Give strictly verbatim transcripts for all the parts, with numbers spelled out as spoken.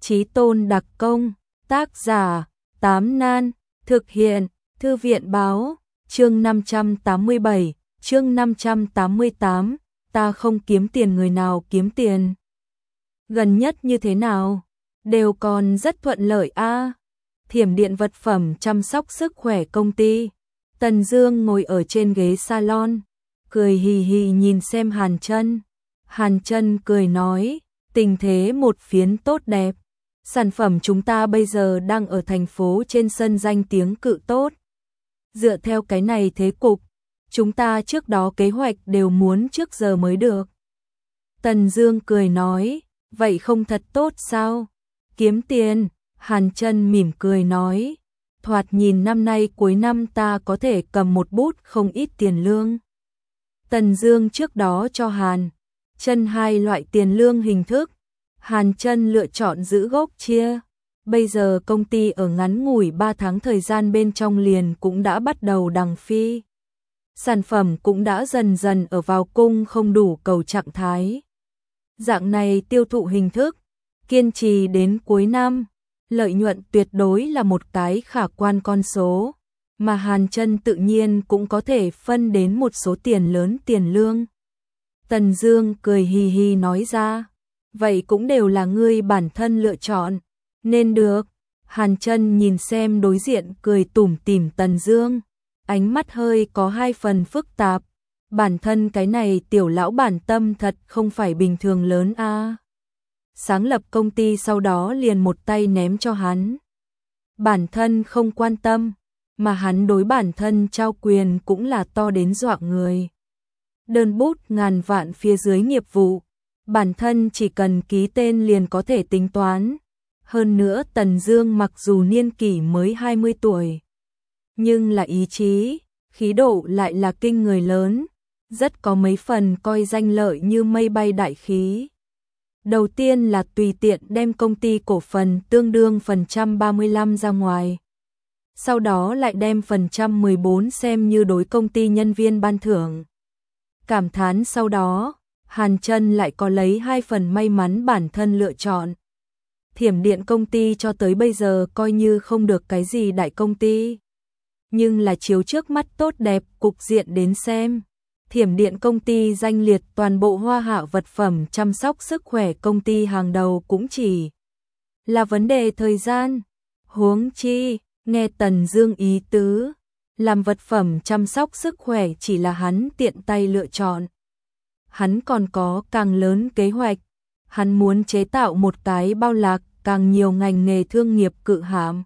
Chí tôn đặc công, tác giả, Tám Nan, thực hiện, Thư viện báo, chương năm trăm tám mươi bảy, chương năm trăm tám mươi tám, ta không kiếm tiền người nào kiếm tiền. Gần nhất như thế nào? Đều còn rất thuận lợi a. Thiểm điện vật phẩm chăm sóc sức khỏe công ty. Tần Dương ngồi ở trên ghế salon, cười hì hì nhìn xem Hàn Chân. Hàn Chân cười nói, tình thế một phiến tốt đẹp. Sản phẩm chúng ta bây giờ đang ở thành phố trên sân danh tiếng cự tốt. Dựa theo cái này thế cục, chúng ta trước đó kế hoạch đều muốn trước giờ mới được. Tần Dương cười nói, vậy không thật tốt sao? Kiếm tiền, Hàn Chân mỉm cười nói, thoạt nhìn năm nay cuối năm ta có thể cầm một bút không ít tiền lương. Tần Dương trước đó cho Hàn Chân hai loại tiền lương hình thức, Hàn Chân lựa chọn giữ gốc chia. Bây giờ công ty ở ngắn ngủi ba tháng thời gian bên trong liền cũng đã bắt đầu đằng phi. Sản phẩm cũng đã dần dần ở vào cung không đủ cầu trạng thái. Dạng này tiêu thụ hình thức, kiên trì đến cuối năm, lợi nhuận tuyệt đối là một cái khả quan con số, mà Hàn Chân tự nhiên cũng có thể phân đến một số tiền lớn tiền lương. Tần Dương cười hì hì nói ra, vậy cũng đều là ngươi bản thân lựa chọn, nên được. Hàn Chân nhìn xem đối diện cười tủm tỉm Tần Dương, ánh mắt hơi có hai phần phức tạp, bản thân cái này tiểu lão bản tâm thật không phải bình thường lớn a. À. Sáng lập công ty sau đó liền một tay ném cho hắn. Bản thân không quan tâm, mà hắn đối bản thân trao quyền cũng là to đến dọa người. Đơn bút ngàn vạn phía dưới nghiệp vụ, bản thân chỉ cần ký tên liền có thể tính toán. Hơn nữa Tần Dương mặc dù niên kỷ mới hai mươi tuổi, nhưng là ý chí, khí độ lại là kinh người lớn, rất có mấy phần coi danh lợi như mây bay đại khí. Đầu tiên là tùy tiện đem công ty cổ phần tương đương phần trăm ba mươi lăm ra ngoài. Sau đó lại đem phần trăm mười bốn xem như đối công ty nhân viên ban thưởng. Cảm thán sau đó, Hàn Chân lại có lấy hai phần may mắn bản thân lựa chọn. Thiểm điện công ty cho tới bây giờ coi như không được cái gì đại công ty. Nhưng là chiếu trước mắt tốt đẹp cục diện đến xem. Thiểm điện công ty danh liệt toàn bộ hoa hạ vật phẩm chăm sóc sức khỏe công ty hàng đầu cũng chỉ là vấn đề thời gian. Huống chi, nghe Tần Dương ý tứ, làm vật phẩm chăm sóc sức khỏe chỉ là hắn tiện tay lựa chọn. Hắn còn có càng lớn kế hoạch, hắn muốn chế tạo một cái bao lạc càng nhiều ngành nghề thương nghiệp cự hạm.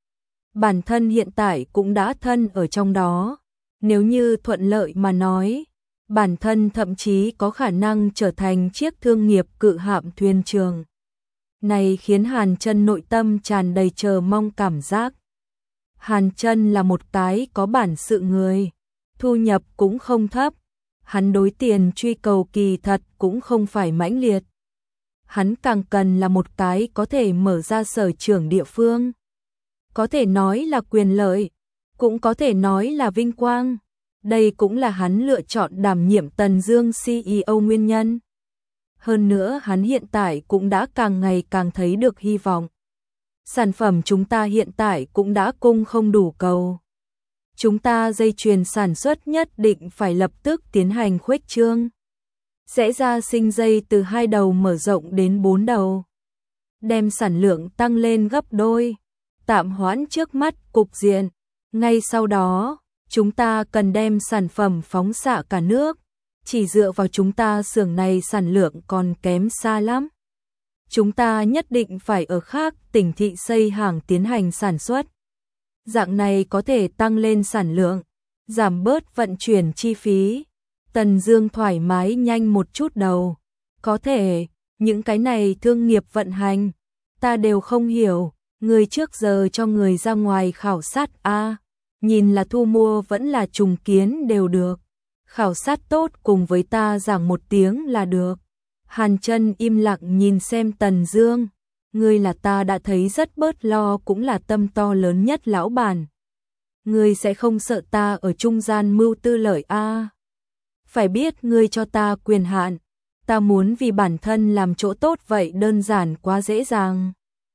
Bản thân hiện tại cũng đã thân ở trong đó, nếu như thuận lợi mà nói, bản thân thậm chí có khả năng trở thành chiếc thương nghiệp cự hạm thuyền trường. Này khiến Hàn Chân nội tâm tràn đầy chờ mong cảm giác. Hàn Chân là một cái có bản sự người, thu nhập cũng không thấp, hắn đối tiền truy cầu kỳ thật cũng không phải mãnh liệt. Hắn càng cần là một cái có thể mở ra sở trường địa phương. Có thể nói là quyền lợi, cũng có thể nói là vinh quang. Đây cũng là hắn lựa chọn đảm nhiệm Tần Dương xê e ô nguyên nhân. Hơn nữa hắn hiện tại cũng đã càng ngày càng thấy được hy vọng. Sản phẩm chúng ta hiện tại cũng đã cung không đủ cầu. Chúng ta dây chuyền sản xuất nhất định phải lập tức tiến hành khuếch trương. Sẽ ra sinh dây từ hai đầu mở rộng đến bốn đầu. Đem sản lượng tăng lên gấp đôi. Tạm hoãn trước mắt cục diện. Ngay sau đó, chúng ta cần đem sản phẩm phóng xạ cả nước. Chỉ dựa vào chúng ta xưởng này sản lượng còn kém xa lắm. Chúng ta nhất định phải ở khác tỉnh thị xây hàng tiến hành sản xuất. Dạng này có thể tăng lên sản lượng, giảm bớt vận chuyển chi phí. Tần Dương thoải mái nhanh một chút đầu. Có thể, những cái này thương nghiệp vận hành, ta đều không hiểu. Người trước giờ cho người ra ngoài khảo sát a, à, nhìn là thu mua vẫn là trùng kiến đều được. Khảo sát tốt cùng với ta giảng một tiếng là được. Hàn Chân im lặng nhìn xem Tần Dương. Ngươi là ta đã thấy rất bớt lo cũng là tâm to lớn nhất lão bản. Ngươi sẽ không sợ ta ở trung gian mưu tư lợi a? À. Phải biết ngươi cho ta quyền hạn, ta muốn vì bản thân làm chỗ tốt vậy đơn giản quá dễ dàng.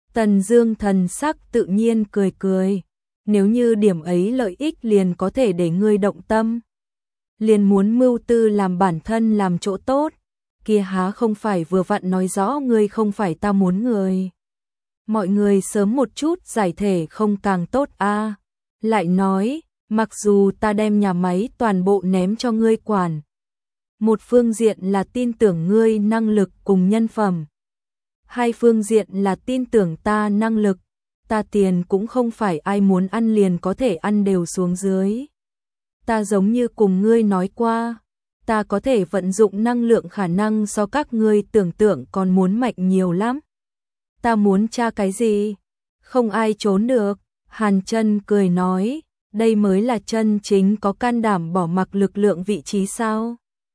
Tần Dương thần sắc tự nhiên cười cười, nếu như điểm ấy lợi ích liền có thể để ngươi động tâm, liền muốn mưu tư làm bản thân làm chỗ tốt, kia há không phải vừa vặn nói rõ ngươi không phải ta muốn người. Mọi người sớm một chút giải thể không càng tốt a. À. Lại nói, mặc dù ta đem nhà máy toàn bộ ném cho ngươi quản, một phương diện là tin tưởng ngươi năng lực cùng nhân phẩm, hai phương diện là tin tưởng ta năng lực, ta tiền cũng không phải ai muốn ăn liền có thể ăn đều xuống dưới. Ta giống như cùng ngươi nói qua, ta có thể vận dụng năng lượng khả năng so các ngươi tưởng tượng còn muốn mạnh nhiều lắm. Ta muốn tra cái gì? Không ai trốn được. Hàn Chân cười nói, đây mới là chân chính có can đảm bỏ mặc lực lượng vị trí sao?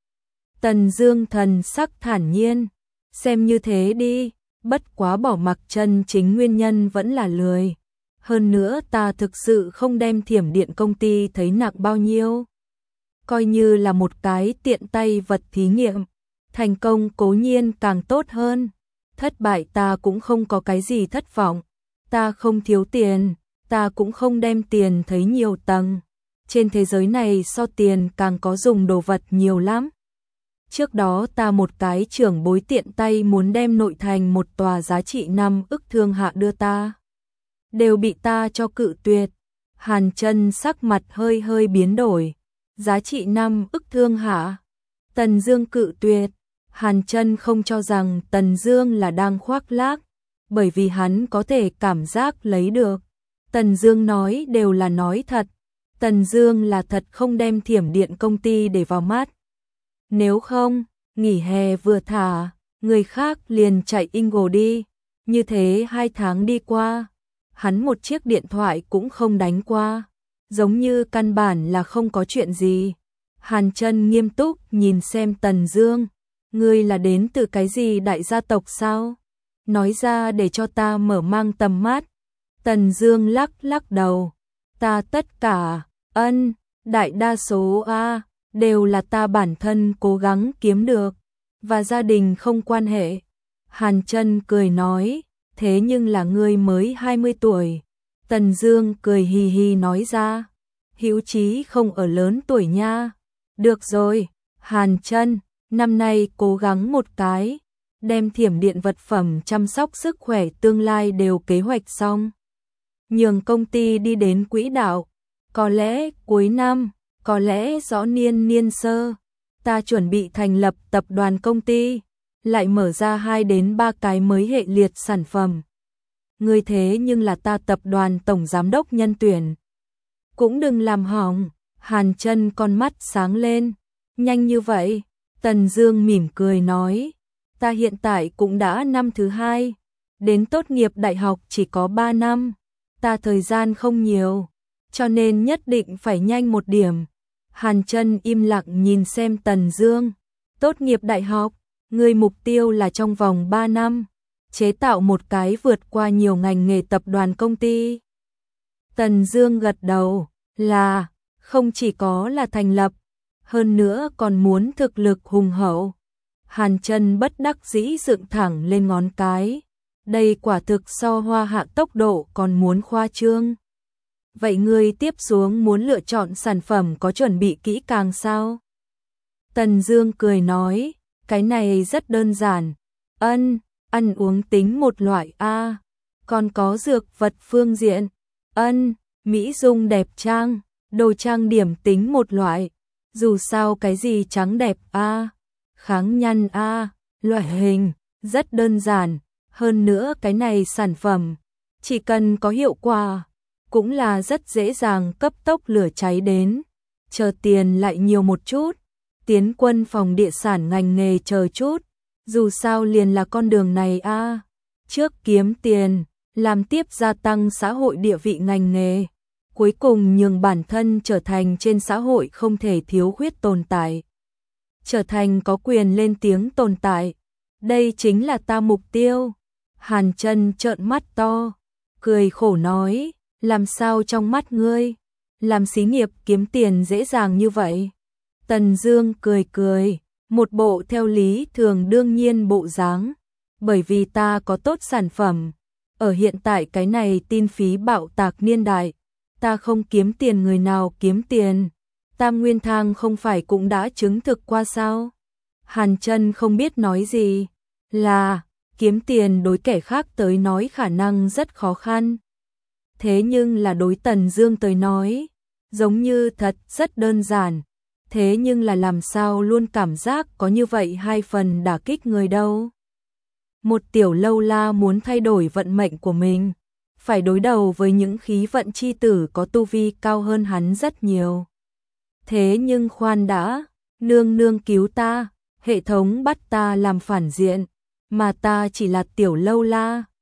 Tần Dương thần sắc thản nhiên, xem như thế đi, bất quá bỏ mặc chân chính nguyên nhân vẫn là lười. Hơn nữa ta thực sự không đem Thiểm Điện công ty thấy nặng bao nhiêu. Coi như là một cái tiện tay vật thí nghiệm, thành công cố nhiên càng tốt hơn. Thất bại ta cũng không có cái gì thất vọng, ta không thiếu tiền, ta cũng không đem tiền thấy nhiều tầng. Trên thế giới này so tiền càng có dùng đồ vật nhiều lắm. Trước đó ta một cái trưởng bối tiện tay muốn đem nội thành một tòa giá trị năm ức thương hạ đưa ta, đều bị ta cho cự tuyệt. Hàn Chân sắc mặt hơi hơi biến đổi, giá trị năm ức thương hạ, Tần Dương cự tuyệt. Hàn Chân không cho rằng Tần Dương là đang khoác lác, bởi vì hắn có thể cảm giác lấy được. Tần Dương nói đều là nói thật, Tần Dương là thật không đem Thiểm Điện công ty để vào mắt. Nếu không, nghỉ hè vừa thả, người khác liền chạy Ingo đi. Như thế hai tháng đi qua, hắn một chiếc điện thoại cũng không đánh qua, giống như căn bản là không có chuyện gì. Hàn Chân nghiêm túc nhìn xem Tần Dương, ngươi là đến từ cái gì đại gia tộc sao? Nói ra để cho ta mở mang tầm mắt. Tần Dương lắc lắc đầu, ta tất cả, ân, đại đa số a đều là ta bản thân cố gắng kiếm được, và gia đình không quan hệ. Hàn Chân cười nói, thế nhưng là ngươi mới hai mươi tuổi. Tần Dương cười hì hì nói ra, hữu chí không ở lớn tuổi nha. Được rồi, Hàn Chân, năm nay cố gắng một cái, đem Thiểm Điện vật phẩm chăm sóc sức khỏe tương lai đều kế hoạch xong. Nhường công ty đi đến quỹ đạo, có lẽ cuối năm, có lẽ rõ niên niên sơ, ta chuẩn bị thành lập tập đoàn công ty, lại mở ra hai đến ba cái mới hệ liệt sản phẩm. Ngươi thế nhưng là ta tập đoàn tổng giám đốc nhân tuyển. Cũng đừng làm hỏng. Hàn Chân con mắt sáng lên, nhanh như vậy? Tần Dương mỉm cười nói, ta hiện tại cũng đã năm thứ hai, đến tốt nghiệp đại học chỉ có ba năm, ta thời gian không nhiều, cho nên nhất định phải nhanh một điểm. Hàn Chân im lặng nhìn xem Tần Dương, tốt nghiệp đại học, ngươi mục tiêu là trong vòng ba năm, chế tạo một cái vượt qua nhiều ngành nghề tập đoàn công ty. Tần Dương gật đầu, là, không chỉ có là thành lập, hơn nữa còn muốn thực lực hùng hậu. Hàn Chân bất đắc dĩ dựng thẳng lên ngón cái, đây quả thực so Hoa Hạ tốc độ còn muốn khoa trương. Vậy ngươi tiếp xuống muốn lựa chọn sản phẩm có chuẩn bị kỹ càng sao? Tần Dương cười nói, cái này rất đơn giản. Ân, ăn uống tính một loại a, còn có dược vật phương diện. Ân, mỹ dung đẹp trang, đồ trang điểm tính một loại. Dù sao cái gì trắng đẹp a, kháng nhăn a, loại hình rất đơn giản, hơn nữa cái này sản phẩm chỉ cần có hiệu quả cũng là rất dễ dàng cấp tốc lửa cháy đến. Chờ tiền lại nhiều một chút, tiến quân phòng địa sản ngành nghề chờ chút, dù sao liền là con đường này a, trước kiếm tiền, làm tiếp gia tăng xã hội địa vị ngành nghề, cuối cùng nhường bản thân trở thành trên xã hội không thể thiếu khuyết tồn tại, trở thành có quyền lên tiếng tồn tại. Đây chính là ta mục tiêu. Hàn Chân trợn mắt to, cười khổ nói, làm sao trong mắt ngươi, làm xí nghiệp kiếm tiền dễ dàng như vậy? Tần Dương cười cười, một bộ theo lý thường đương nhiên bộ dáng, bởi vì ta có tốt sản phẩm, Ở hiện tại cái này tin phí bạo tạc niên đại, ta không kiếm tiền người nào kiếm tiền, Tam Nguyên Thang không phải cũng đã chứng thực qua sao? Hàn Chân không biết nói gì, là kiếm tiền đối kẻ khác tới nói khả năng rất khó khăn. Thế nhưng là đối Tần Dương tới nói, giống như thật rất đơn giản. Thế nhưng là làm sao luôn cảm giác có như vậy hai phần đả kích người đâu. Một tiểu lâu la muốn thay đổi vận mệnh của mình, phải đối đầu với những khí vận chi tử có tu vi cao hơn hắn rất nhiều. Thế nhưng khoan đã, nương nương cứu ta, hệ thống bắt ta làm phản diện, mà ta chỉ là tiểu lâu la,